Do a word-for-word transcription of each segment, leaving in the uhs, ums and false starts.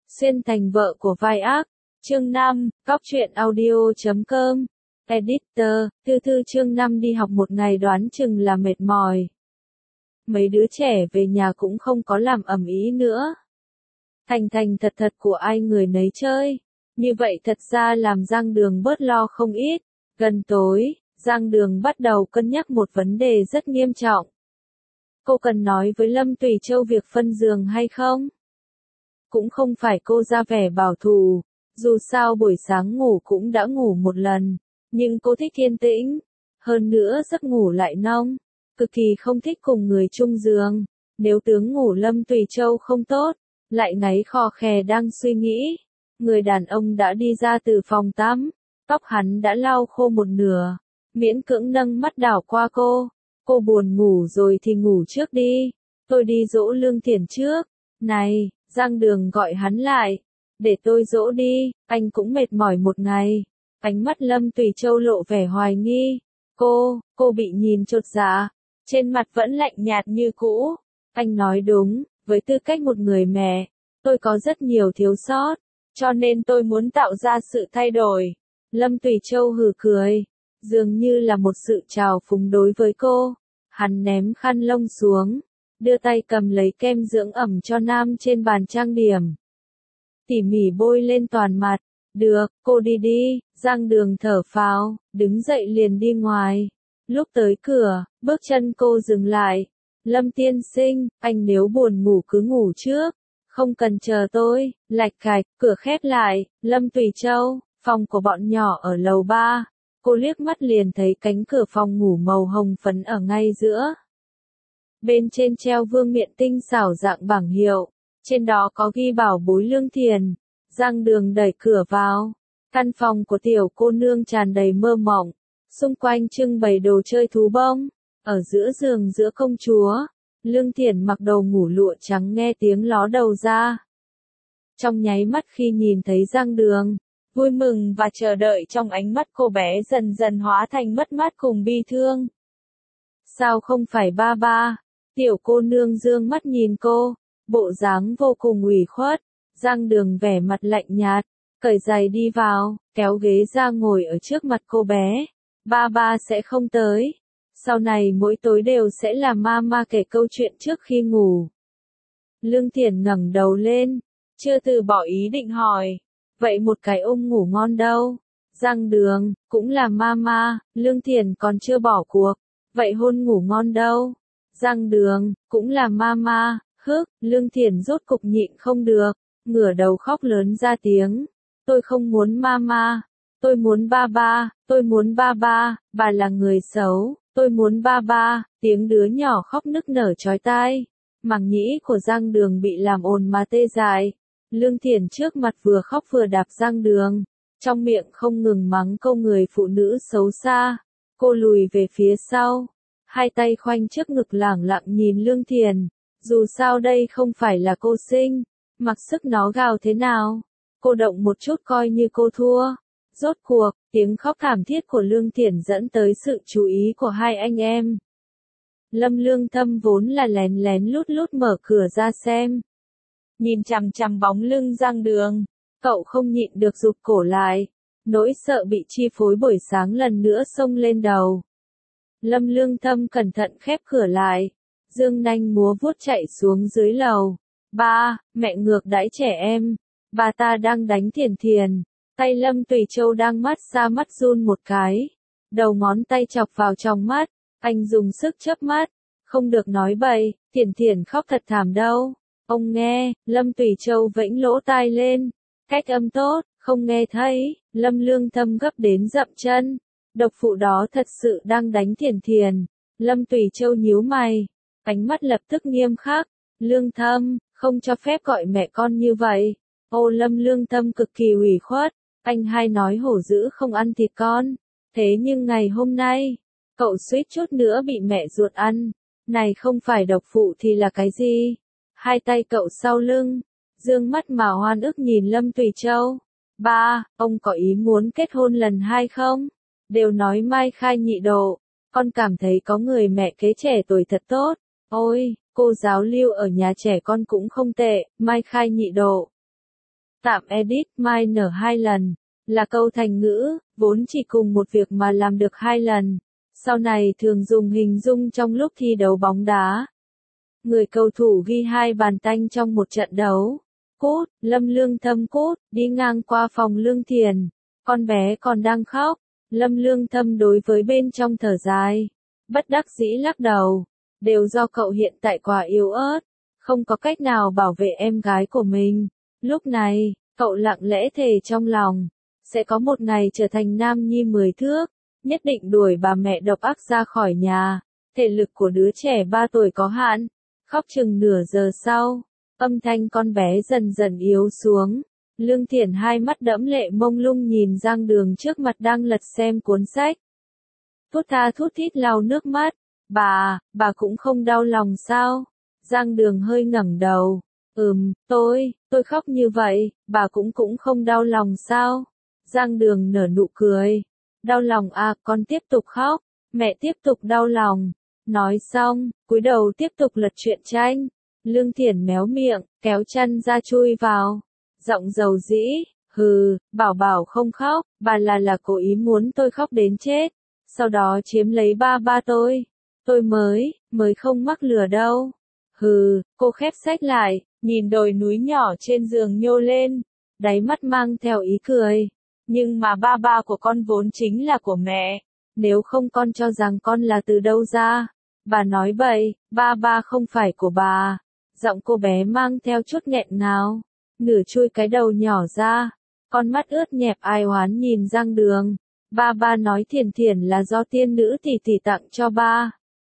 Xuyên thành vợ của vai ác. Chương năm, Cóc truyện audio chấm com. Editor, Thư Thư chương năm đi học một ngày đoán chừng là mệt mỏi. Mấy đứa trẻ về nhà cũng không có làm ầm ĩ nữa. Thành thành thật thật của ai người nấy chơi. Như vậy thật ra làm Giang Đường bớt lo không ít. Gần tối, Giang Đường bắt đầu cân nhắc một vấn đề rất nghiêm trọng. Cô cần nói với Lâm Tùy Châu việc phân giường hay không? Cũng không phải cô ra vẻ bảo thủ, dù sao buổi sáng ngủ cũng đã ngủ một lần, nhưng cô thích yên tĩnh, hơn nữa giấc ngủ lại nông, cực kỳ không thích cùng người chung giường. Nếu tướng ngủ Lâm Tùy Châu không tốt, lại ngáy khò khè đang suy nghĩ. Người đàn ông đã đi ra từ phòng tắm, tóc hắn đã lau khô một nửa, miễn cưỡng nâng mắt đảo qua cô. Cô buồn ngủ rồi thì ngủ trước đi, tôi đi dỗ Lương Thiển trước. Này, Giang Đường gọi hắn lại, để tôi dỗ đi, anh cũng mệt mỏi một ngày. Ánh mắt Lâm Tùy Châu lộ vẻ hoài nghi. Cô, cô bị nhìn chột dạ, trên mặt vẫn lạnh nhạt như cũ. Anh nói đúng, với tư cách một người mẹ, tôi có rất nhiều thiếu sót, cho nên tôi muốn tạo ra sự thay đổi. Lâm Tùy Châu hừ cười, dường như là một sự trào phúng đối với cô. Hắn ném khăn lông xuống, đưa tay cầm lấy kem dưỡng ẩm cho Nam trên bàn trang điểm. Tỉ mỉ bôi lên toàn mặt. Được, cô đi đi. Giang Đường thở phào, đứng dậy liền đi ngoài. Lúc tới cửa, bước chân cô dừng lại. Lâm tiên sinh, anh nếu buồn ngủ cứ ngủ trước, không cần chờ tôi. Lạch cạch, cửa khép lại. Lâm Tùy Châu, phòng của bọn nhỏ ở lầu ba. Cô liếc mắt liền thấy cánh cửa phòng ngủ màu hồng phấn ở ngay giữa. Bên trên treo vương miện tinh xảo dạng bảng hiệu, trên đó có ghi bảo bối Lương Thiền. Giang Đường đẩy cửa vào, căn phòng của tiểu cô nương tràn đầy mơ mộng, xung quanh trưng bày đồ chơi thú bông, ở giữa giường giữa công chúa, Lương Thiền mặc đồ ngủ lụa trắng nghe tiếng ló đầu ra. Trong nháy mắt khi nhìn thấy Giang Đường, vui mừng và chờ đợi trong ánh mắt cô bé dần dần hóa thành mất mát cùng bi thương. Sao không phải ba ba? Tiểu cô nương dương mắt nhìn cô, bộ dáng vô cùng ủy khuất. Giang Đường vẻ mặt lạnh nhạt, cởi giày đi vào, kéo ghế ra ngồi ở trước mặt cô bé. Ba ba sẽ không tới. Sau này mỗi tối đều sẽ là mama kể câu chuyện trước khi ngủ. Lương Thiển ngẩng đầu lên, chưa từ bỏ ý định hỏi. Vậy một cái ôm ngủ ngon đâu? Giang Đường, cũng là mama. Lương Thiển còn chưa bỏ cuộc. Vậy hôn ngủ ngon đâu? Giang Đường, cũng là mama. Hức, Lương Thiển rốt cục nhịn không được, ngửa đầu khóc lớn ra tiếng. Tôi không muốn mama, tôi muốn ba ba, tôi muốn ba ba, bà là người xấu, tôi muốn ba ba. Tiếng đứa nhỏ khóc nức nở chói tai. Màng nhĩ của Giang Đường bị làm ồn mà tê dại. Lương Thiển trước mặt vừa khóc vừa đạp Giang Đường, trong miệng không ngừng mắng câu người phụ nữ xấu xa. Cô lùi về phía sau, hai tay khoanh trước ngực lẳng lặng nhìn Lương Thiển. Dù sao đây không phải là cô sinh, mặc sức nó gào thế nào, cô động một chút coi như cô thua. Rốt cuộc, tiếng khóc thảm thiết của Lương Thiển dẫn tới sự chú ý của hai anh em. Lâm Lương Thâm vốn là lén lén lút lút mở cửa ra xem. Nhìn chằm chằm bóng lưng Giang Đường, cậu không nhịn được rụt cổ lại, nỗi sợ bị chi phối buổi sáng lần nữa xông lên đầu. Lâm Lương Thâm cẩn thận khép cửa lại, dương nanh múa vuốt chạy xuống dưới lầu. Ba, mẹ ngược đãi trẻ em, bà ta đang đánh Thiển Thiền, tay Lâm Tùy Châu đang mát xa mắt run một cái, đầu ngón tay chọc vào trong mắt, anh dùng sức chớp mắt, không được nói bậy, Thiển Thiển khóc thật thảm đâu. Ông nghe, Lâm Tùy Châu vẫy lỗ tai lên, cách âm tốt, không nghe thấy. Lâm Lương Thâm gấp đến dậm chân, độc phụ đó thật sự đang đánh Thiển Thiền. Lâm Tùy Châu nhíu mày, ánh mắt lập tức nghiêm khắc. Lương Thâm, không cho phép gọi mẹ con như vậy. Ô Lâm Lương Thâm cực kỳ ủy khuất, anh hay nói hổ dữ không ăn thịt con, thế nhưng ngày hôm nay, cậu suýt chút nữa bị mẹ ruột ăn. Này không phải độc phụ thì là cái gì? Hai tay cậu sau lưng, dương mắt mà hoan ức nhìn Lâm Tùy Châu. Ba, ông có ý muốn kết hôn lần hai không? Đều nói mai khai nhị độ, con cảm thấy có người mẹ kế trẻ tuổi thật tốt. Ôi, cô giáo lưu ở nhà trẻ con cũng không tệ, mai khai nhị độ. Tạm edit minor hai lần, là câu thành ngữ, vốn chỉ cùng một việc mà làm được hai lần. Sau này thường dùng hình dung trong lúc thi đấu bóng đá. Người cầu thủ ghi hai bàn tanh trong một trận đấu. Cút, Lâm Lương Thâm cút, đi ngang qua phòng Lương Thiền. Con bé còn đang khóc. Lâm Lương Thâm đối với bên trong thở dài. Bất đắc dĩ lắc đầu. Đều do cậu hiện tại quá yếu ớt. Không có cách nào bảo vệ em gái của mình. Lúc này, cậu lặng lẽ thề trong lòng. Sẽ có một ngày trở thành nam nhi mười thước. Nhất định đuổi bà mẹ độc ác ra khỏi nhà. Thể lực của đứa trẻ ba tuổi có hạn. Khóc chừng nửa giờ sau. Âm thanh con bé dần dần yếu xuống. Lương Thiển hai mắt đẫm lệ mông lung nhìn Giang Đường trước mặt đang lật xem cuốn sách. Thút tha thút thít lau nước mắt. Bà, bà cũng không đau lòng sao? Giang Đường hơi ngẩng đầu. Ừm, tôi, tôi khóc như vậy, bà cũng cũng không đau lòng sao? Giang Đường nở nụ cười. Đau lòng à, con tiếp tục khóc. Mẹ tiếp tục đau lòng. Nói xong, cúi đầu tiếp tục lật truyện tranh. Lương Thiển méo miệng, kéo chân ra chui vào. Giọng dầu dĩ, hừ, bảo bảo không khóc, bà là là cố ý muốn tôi khóc đến chết. Sau đó chiếm lấy ba ba tôi. Tôi mới, mới không mắc lừa đâu. Hừ, cô khép sách lại, nhìn đồi núi nhỏ trên giường nhô lên. Đáy mắt mang theo ý cười. Nhưng mà ba ba của con vốn chính là của mẹ. Nếu không con cho rằng con là từ đâu ra. Bà nói bậy, ba ba không phải của bà. Giọng cô bé mang theo chút nghẹn ngào. Nửa chui cái đầu nhỏ ra. Con mắt ướt nhẹp ai oán nhìn Giang Đường. Ba ba nói Thiển Thiển là do tiên nữ tỷ tỷ tặng cho ba.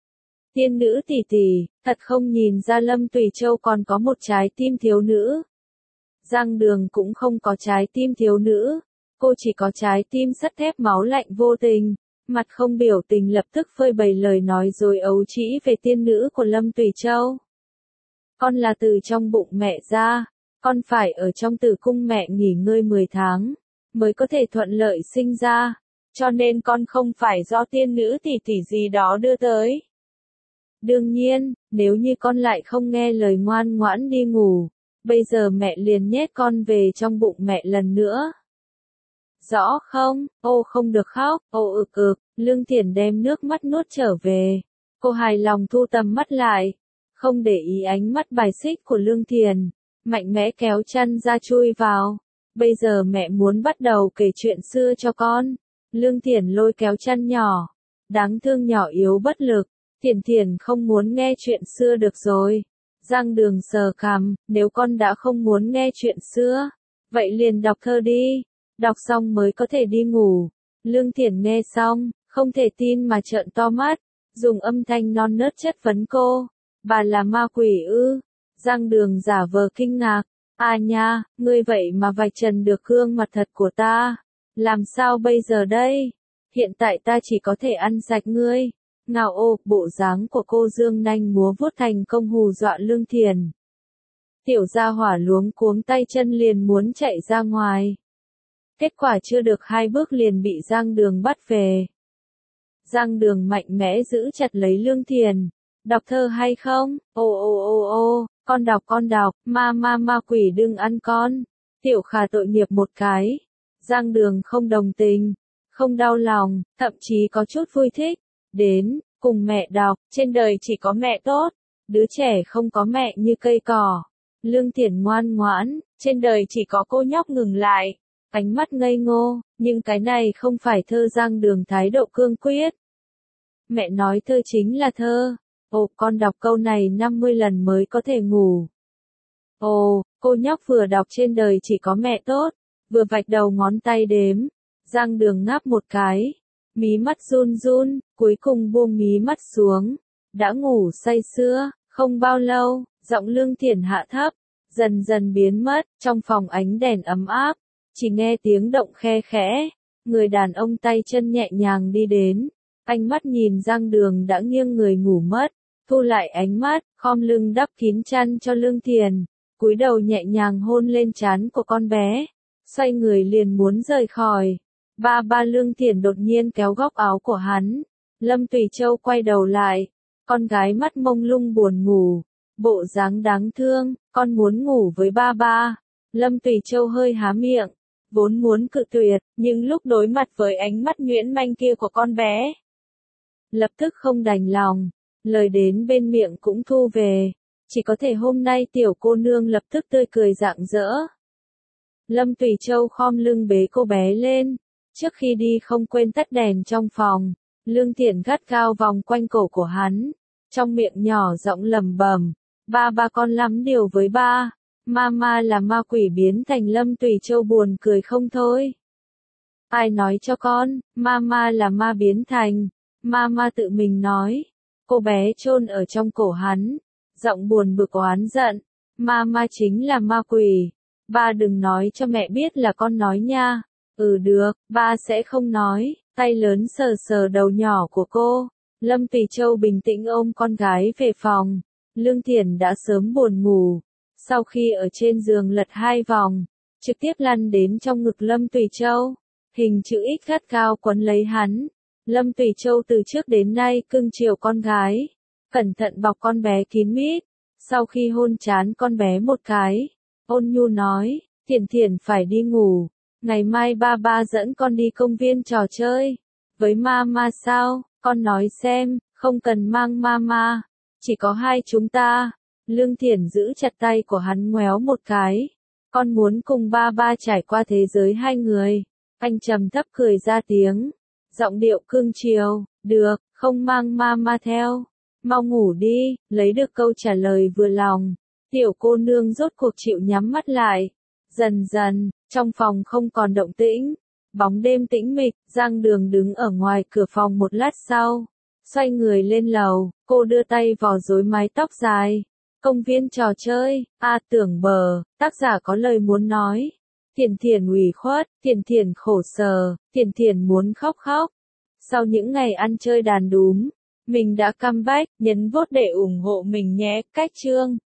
Tiên nữ tỷ tỷ, thật không nhìn ra Lâm Tùy Châu còn có một trái tim thiếu nữ. Giang Đường cũng không có trái tim thiếu nữ. Cô chỉ có trái tim sắt thép máu lạnh vô tình. Mặt không biểu tình lập tức phơi bày lời nói dối ấu trĩ về tiên nữ của Lâm Tùy Châu. Con là từ trong bụng mẹ ra. Con phải ở trong tử cung mẹ nghỉ ngơi mười tháng. Mới có thể thuận lợi sinh ra. Cho nên con không phải do tiên nữ tỷ tỷ gì đó đưa tới. Đương nhiên, nếu như con lại không nghe lời ngoan ngoãn đi ngủ. Bây giờ mẹ liền nhét con về trong bụng mẹ lần nữa. Rõ không? Ô không được khóc, ô ực ực, Lương Thiển đem nước mắt nuốt trở về. Cô hài lòng thu tầm mắt lại. Không để ý ánh mắt bài xích của Lương Thiển. Mạnh mẽ kéo chân ra chui vào. Bây giờ mẹ muốn bắt đầu kể chuyện xưa cho con. Lương Thiển lôi kéo chân nhỏ. Đáng thương nhỏ yếu bất lực. Thiển Thiển không muốn nghe chuyện xưa được rồi. Giang Đường sờ cằm, nếu con đã không muốn nghe chuyện xưa. Vậy liền đọc thơ đi. Đọc xong mới có thể đi ngủ. Lương Thiển nghe xong, không thể tin mà trợn to mắt. Dùng âm thanh non nớt chất vấn cô. Bà là ma quỷ ư? Giang Đường giả vờ kinh ngạc. À nha, ngươi vậy mà vạch trần được gương mặt thật của ta. Làm sao bây giờ đây? Hiện tại ta chỉ có thể ăn sạch ngươi. Ngào ô, bộ dáng của cô dương nanh múa vuốt thành công hù dọa Lương Thiển. Tiểu gia hỏa luống cuống tay chân liền muốn chạy ra ngoài. Kết quả chưa được hai bước liền bị Giang Đường bắt về. Giang Đường mạnh mẽ giữ chặt lấy Lương Thiển. Đọc thơ hay không? Ô ô ô ô, con đọc con đọc, ma ma ma quỷ đừng ăn con. Tiểu Khả tội nghiệp một cái. Giang Đường không đồng tình, không đau lòng, thậm chí có chút vui thích. Đến, cùng mẹ đọc, trên đời chỉ có mẹ tốt. Đứa trẻ không có mẹ như cây cỏ. Lương Thiển ngoan ngoãn, trên đời chỉ có cô nhóc ngừng lại. Ánh mắt ngây ngô, nhưng cái này không phải thơ. Giang Đường thái độ cương quyết. Mẹ nói thơ chính là thơ. Ồ, con đọc câu này năm mươi lần mới có thể ngủ. Ồ, cô nhóc vừa đọc trên đời chỉ có mẹ tốt, vừa vạch đầu ngón tay đếm. Giang Đường ngáp một cái, mí mắt run run, cuối cùng buông mí mắt xuống. Đã ngủ say sưa, không bao lâu, giọng Lương Thiển hạ thấp, dần dần biến mất, trong phòng ánh đèn ấm áp, chỉ nghe tiếng động khe khẽ, người đàn ông tay chân nhẹ nhàng đi đến, ánh mắt nhìn Giang Đường đã nghiêng người ngủ mất, thu lại ánh mắt, khom lưng đắp kín chăn cho Lương Thiển, cúi đầu nhẹ nhàng hôn lên trán của con bé, xoay người liền muốn rời khỏi. Ba ba Lương Thiển đột nhiên kéo góc áo của hắn, Lâm Tùy Châu quay đầu lại, con gái mắt mông lung buồn ngủ, bộ dáng đáng thương, con muốn ngủ với ba ba. Lâm Tùy Châu hơi há miệng, vốn muốn cự tuyệt, nhưng lúc đối mặt với ánh mắt nhuyễn manh kia của con bé, lập tức không đành lòng, lời đến bên miệng cũng thu về, chỉ có thể hôm nay tiểu cô nương lập tức tươi cười rạng rỡ. Lâm Tùy Châu khom lưng bế cô bé lên, trước khi đi không quên tắt đèn trong phòng, Lương Thiển gắt gao vòng quanh cổ của hắn, trong miệng nhỏ giọng lẩm bẩm, ba ba con lắm điều với ba, mama là ma quỷ biến thành. Lâm Tùy Châu buồn cười không thôi. Ai nói cho con, mama là ma biến thành, mama tự mình nói. Cô bé chôn ở trong cổ hắn, giọng buồn bực oán giận, mama chính là ma quỷ, ba đừng nói cho mẹ biết là con nói nha. Ừ được, ba sẽ không nói. Tay lớn sờ sờ đầu nhỏ của cô, Lâm Tùy Châu bình tĩnh ôm con gái về phòng. Lương Thiển đã sớm buồn ngủ, sau khi ở trên giường lật hai vòng, trực tiếp lăn đến trong ngực Lâm Tùy Châu, hình chữ X gắt cao quấn lấy hắn. Lâm Tùy Châu từ trước đến nay cưng chiều con gái, cẩn thận bọc con bé kín mít, sau khi hôn trán con bé một cái, ôn nhu nói, Thiển Thiển phải đi ngủ, ngày mai ba ba dẫn con đi công viên trò chơi. Với mama sao, con nói xem, không cần mang mama, chỉ có hai chúng ta. Lương Thiển giữ chặt tay của hắn ngoéo một cái, con muốn cùng ba ba trải qua thế giới hai người. Anh trầm thấp cười ra tiếng, giọng điệu cương chiều, được, không mang mama theo, mau ngủ đi. Lấy được câu trả lời vừa lòng, tiểu cô nương rốt cuộc chịu nhắm mắt lại. Dần dần, trong phòng không còn động tĩnh, bóng đêm tĩnh mịch. Giang Đường đứng ở ngoài cửa phòng một lát sau, xoay người lên lầu, cô đưa tay vò rối mái tóc dài. Công viên trò chơi, a tưởng bờ, tác giả có lời muốn nói. Thiển Thiển ủy khuất, Thiển Thiển khổ sở, Thiển Thiển muốn khóc khóc. Sau những ngày ăn chơi đàn đúm, mình đã comeback, nhấn vote để ủng hộ mình nhé. Cách chương